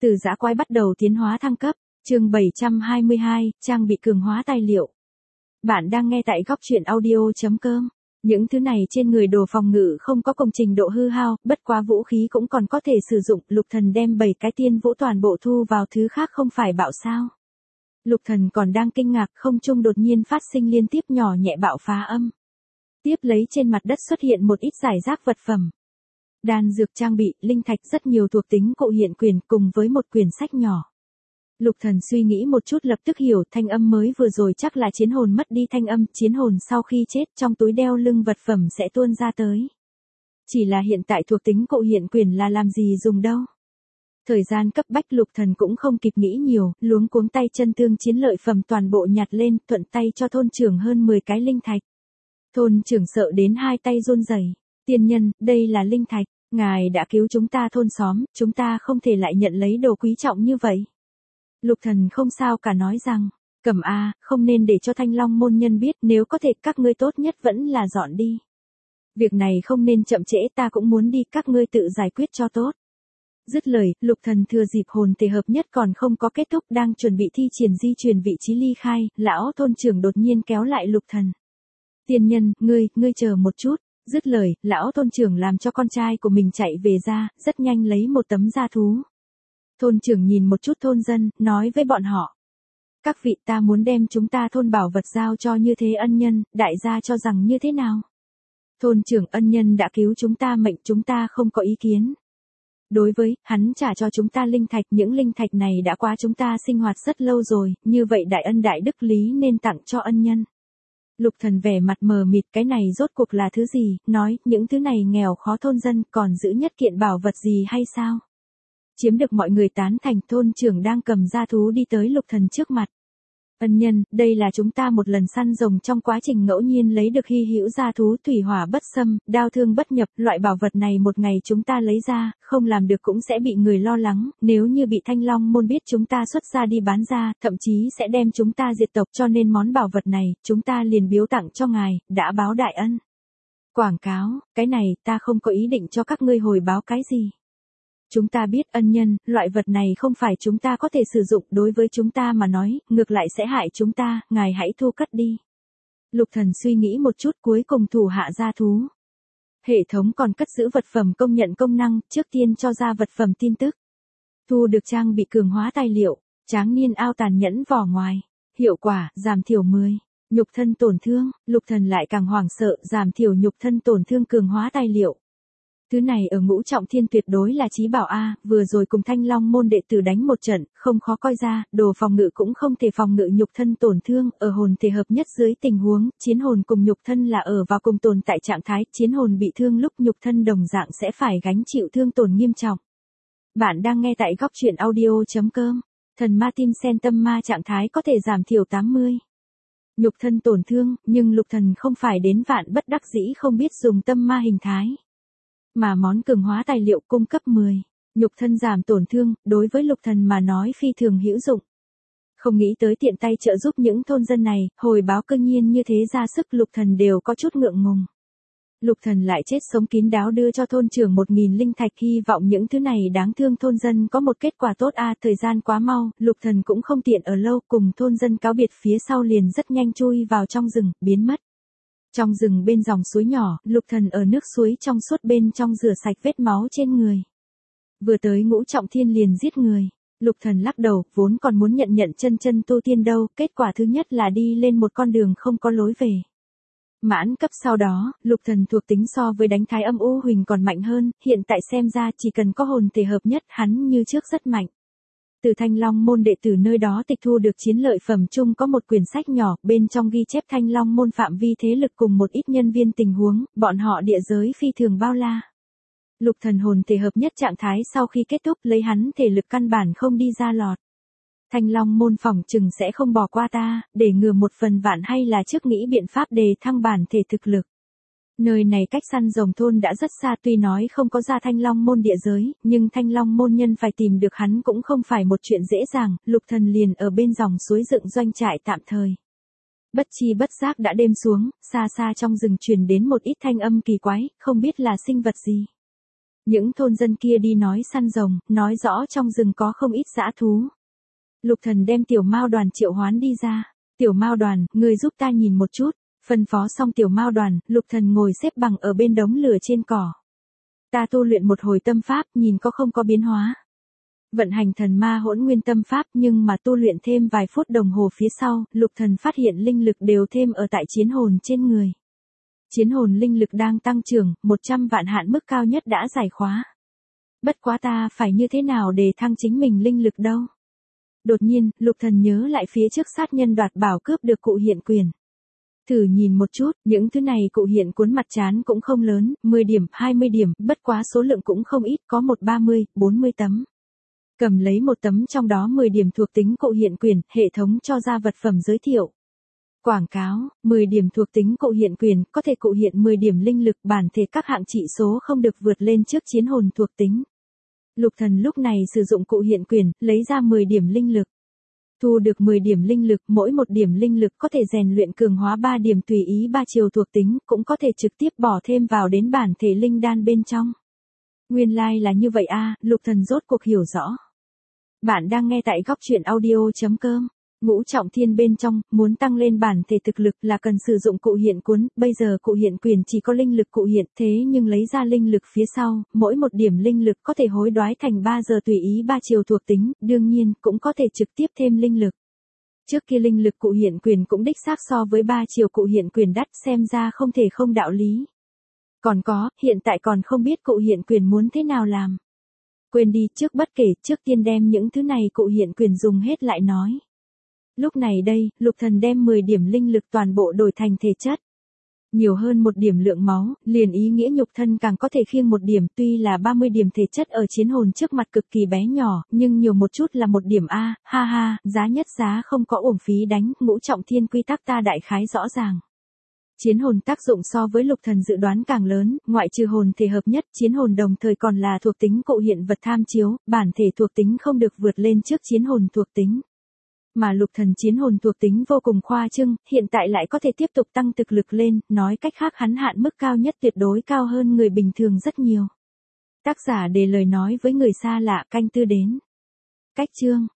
Từ dã quái bắt đầu tiến hóa thăng cấp, chương 722, trang bị cường hóa tài liệu. Bạn đang nghe tại góc truyện audio.com. Những thứ này trên người đồ phòng ngự không có công trình độ hư hao, bất quá vũ khí cũng còn có thể sử dụng. Lục Thần đem 7 cái tiên vũ toàn bộ thu vào, thứ khác không phải bạo sao. Lục Thần còn đang kinh ngạc, không trung đột nhiên phát sinh liên tiếp nhỏ nhẹ bạo phá âm. Tiếp lấy trên mặt đất xuất hiện một ít giải rác vật phẩm. Đan dược, trang bị, linh thạch, rất nhiều thuộc tính cụ hiện quyền cùng với một quyển sách nhỏ. Lục Thần suy nghĩ một chút lập tức hiểu, thanh âm mới vừa rồi chắc là chiến hồn mất đi thanh âm, chiến hồn sau khi chết trong túi đeo lưng vật phẩm sẽ tuôn ra tới. Chỉ là hiện tại thuộc tính cụ hiện quyền là làm gì dùng đâu. Thời gian cấp bách Lục Thần cũng không kịp nghĩ nhiều, luống cuống tay chân tương chiến lợi phẩm toàn bộ nhặt lên, thuận tay cho thôn trưởng hơn 10 cái linh thạch. Thôn trưởng sợ đến hai tay run rẩy. Tiên nhân, đây là linh thạch, ngài đã cứu chúng ta thôn xóm, chúng ta không thể lại nhận lấy đồ quý trọng như vậy. Lục Thần không sao cả nói rằng, cầm a, không nên để cho Thanh Long môn nhân biết, nếu có thể các ngươi tốt nhất vẫn là dọn đi. Việc này không nên chậm trễ, ta cũng muốn đi, các ngươi tự giải quyết cho tốt. Dứt lời, Lục Thần thừa dịp hồn thể hợp nhất còn không có kết thúc đang chuẩn bị thi triển di chuyển vị trí ly khai, lão thôn trưởng đột nhiên kéo lại Lục Thần. Tiên nhân, ngươi chờ một chút. Dứt lời, lão thôn trưởng làm cho con trai của mình chạy về ra, rất nhanh lấy một tấm da thú. Thôn trưởng nhìn một chút thôn dân, nói với bọn họ. Các vị, ta muốn đem chúng ta thôn bảo vật giao cho như thế ân nhân, đại gia cho rằng như thế nào? Thôn trưởng, ân nhân đã cứu chúng ta mệnh, chúng ta không có ý kiến. Đối với, hắn trả cho chúng ta linh thạch, những linh thạch này đã qua chúng ta sinh hoạt rất lâu rồi, như vậy đại ân đại đức lý nên tặng cho ân nhân. Lục Thần vẻ mặt mờ mịt, cái này rốt cuộc là thứ gì, nói, những thứ này nghèo khó thôn dân còn giữ nhất kiện bảo vật gì hay sao? Chiếm được mọi người tán thành, thôn trưởng đang cầm dã thú đi tới Lục Thần trước mặt. Ân nhân, đây là chúng ta một lần săn rồng trong quá trình ngẫu nhiên lấy được hy hữu dã thú, thủy hỏa bất xâm, đao thương bất nhập, loại bảo vật này một ngày chúng ta lấy ra, không làm được cũng sẽ bị người lo lắng, nếu như bị Thanh Long môn biết chúng ta xuất ra đi bán ra, thậm chí sẽ đem chúng ta diệt tộc, cho nên món bảo vật này, chúng ta liền biếu tặng cho ngài, đã báo đại ân. Quảng cáo, cái này ta không có ý định cho các ngươi hồi báo cái gì. Chúng ta biết ân nhân, loại vật này không phải chúng ta có thể sử dụng, đối với chúng ta mà nói, ngược lại sẽ hại chúng ta, ngài hãy thu cất đi. Lục Thần suy nghĩ một chút, cuối cùng thủ hạ dã thú. Hệ thống còn cất giữ vật phẩm công nhận công năng, trước tiên cho ra vật phẩm tin tức. Thu được trang bị cường hóa tài liệu, tráng niên ao tàn nhẫn vỏ ngoài. Hiệu quả, giảm thiểu 10. Nhục thân tổn thương, Lục Thần lại càng hoảng sợ, giảm thiểu nhục thân tổn thương cường hóa tài liệu. Thứ này ở ngũ trọng thiên tuyệt đối là chí bảo a, vừa rồi cùng Thanh Long môn đệ tử đánh một trận, không khó coi ra, đồ phòng ngự cũng không thể phòng ngự nhục thân tổn thương, ở hồn thể hợp nhất dưới tình huống, chiến hồn cùng nhục thân là ở vào cùng tồn tại trạng thái, chiến hồn bị thương lúc nhục thân đồng dạng sẽ phải gánh chịu thương tổn nghiêm trọng. Bạn đang nghe tại góc truyện audio.com, thần ma tim sen tâm ma trạng thái có thể giảm thiểu 80. Nhục thân tổn thương, nhưng Lục Thần không phải đến vạn bất đắc dĩ không biết dùng tâm ma hình thái. Mà món cường hóa tài liệu cung cấp 10, nhục thân giảm tổn thương, đối với Lục Thần mà nói phi thường hữu dụng. Không nghĩ tới tiện tay trợ giúp những thôn dân này, hồi báo cư nhiên như thế ra sức, Lục Thần đều có chút ngượng ngùng. Lục Thần lại chết sống kín đáo đưa cho thôn trưởng 1000 linh thạch, hy vọng những thứ này đáng thương thôn dân có một kết quả tốt a. Thời gian quá mau, Lục Thần cũng không tiện ở lâu, cùng thôn dân cáo biệt phía sau liền rất nhanh chui vào trong rừng, biến mất. Trong rừng bên dòng suối nhỏ, Lục Thần ở nước suối trong suốt bên trong rửa sạch vết máu trên người. Vừa tới ngũ trọng thiên liền giết người. Lục Thần lắc đầu, vốn còn muốn nhận chân tu tiên đâu, kết quả thứ nhất là đi lên một con đường không có lối về. Mãn cấp sau đó, Lục Thần thuộc tính so với đánh Thái Âm U Huỳnh còn mạnh hơn, hiện tại xem ra chỉ cần có hồn thể hợp nhất hắn như trước rất mạnh. Từ Thanh Long môn đệ tử nơi đó tịch thu được chiến lợi phẩm chung có một quyển sách nhỏ, bên trong ghi chép Thanh Long môn phạm vi thế lực cùng một ít nhân viên tình huống, bọn họ địa giới phi thường bao la. Lục Thần hồn thể hợp nhất trạng thái sau khi kết thúc lấy hắn thể lực căn bản không đi ra lọt. Thanh Long môn phỏng chừng sẽ không bỏ qua ta, để ngừa một phần vạn hay là trước nghĩ biện pháp đề thăng bản thể thực lực. Nơi này cách săn rồng thôn đã rất xa, tuy nói không có ra Thanh Long môn địa giới, nhưng Thanh Long môn nhân phải tìm được hắn cũng không phải một chuyện dễ dàng, Lục Thần liền ở bên dòng suối dựng doanh trại tạm thời. Bất chi bất giác đã đêm xuống, xa xa trong rừng truyền đến một ít thanh âm kỳ quái, không biết là sinh vật gì. Những thôn dân kia đi nói săn rồng, nói rõ trong rừng có không ít dã thú. Lục Thần đem Tiểu Mao Đoàn triệu hoán đi ra. Tiểu Mao Đoàn, ngươi giúp ta nhìn một chút. Phân phó xong Tiểu Mao Đoàn, Lục Thần ngồi xếp bằng ở bên đống lửa trên cỏ. Ta tu luyện một hồi tâm pháp, nhìn có không có biến hóa. Vận hành thần ma hỗn nguyên tâm pháp, nhưng mà tu luyện thêm vài phút đồng hồ phía sau, Lục Thần phát hiện linh lực đều thêm ở tại chiến hồn trên người. Chiến hồn linh lực đang tăng trưởng, 100 vạn hạn mức cao nhất đã giải khóa. Bất quá ta phải như thế nào để thăng chính mình linh lực đâu? Đột nhiên, Lục Thần nhớ lại phía trước sát nhân đoạt bảo cướp được cụ hiện quyền. Thử nhìn một chút, những thứ này cụ hiện cuốn mặt trán cũng không lớn, 10 điểm, 20 điểm, bất quá số lượng cũng không ít, có 30, 40 tấm. Cầm lấy một tấm trong đó 10 điểm thuộc tính cụ hiện quyền, hệ thống cho ra vật phẩm giới thiệu. Quảng cáo, 10 điểm thuộc tính cụ hiện quyền, có thể cụ hiện 10 điểm linh lực, bản thể các hạng trị số không được vượt lên trước chiến hồn thuộc tính. Lục Thần lúc này sử dụng cụ hiện quyền, lấy ra 10 điểm linh lực. Thu được 10 điểm linh lực, mỗi một điểm linh lực có thể rèn luyện cường hóa 3 điểm tùy ý 3 chiều thuộc tính, cũng có thể trực tiếp bỏ thêm vào đến bản thể linh đan bên trong. Nguyên lai là như vậy a, Lục Thần rốt cuộc hiểu rõ. Bạn đang nghe tại góc truyện audio.com. Ngũ trọng thiên bên trong, muốn tăng lên bản thể thực lực là cần sử dụng cụ hiện cuốn, bây giờ cụ hiện quyền chỉ có linh lực cụ hiện, thế nhưng lấy ra linh lực phía sau, mỗi một điểm linh lực có thể hối đoái thành 3 giờ tùy ý 3 chiều thuộc tính, đương nhiên, cũng có thể trực tiếp thêm linh lực. Trước kia linh lực cụ hiện quyền cũng đích xác so với 3 chiều cụ hiện quyền đắt, xem ra không thể không đạo lý. Còn có, hiện tại còn không biết cụ hiện quyền muốn thế nào làm. Quên đi, trước bất kể, trước tiên đem những thứ này cụ hiện quyền dùng hết lại nói. Lúc này đây, Lục Thần đem 10 điểm linh lực toàn bộ đổi thành thể chất. Nhiều hơn 1 điểm lượng máu, liền ý nghĩa nhục thân càng có thể khiêng 1 điểm, tuy là 30 điểm thể chất ở chiến hồn trước mặt cực kỳ bé nhỏ, nhưng nhiều một chút là 1 điểm a, ha ha, giá nhất giá không có uổng phí đánh, ngũ trọng thiên quy tắc ta đại khái rõ ràng. Chiến hồn tác dụng so với Lục Thần dự đoán càng lớn, ngoại trừ hồn thể hợp nhất, chiến hồn đồng thời còn là thuộc tính cụ hiện vật tham chiếu, bản thể thuộc tính không được vượt lên trước chiến hồn thuộc tính. Mà Lục Thần chiến hồn thuộc tính vô cùng khoa trương, hiện tại lại có thể tiếp tục tăng thực lực lên, nói cách khác hắn hạn mức cao nhất tuyệt đối cao hơn người bình thường rất nhiều. Tác giả để lời nói với người xa lạ canh tư đến. Cách chương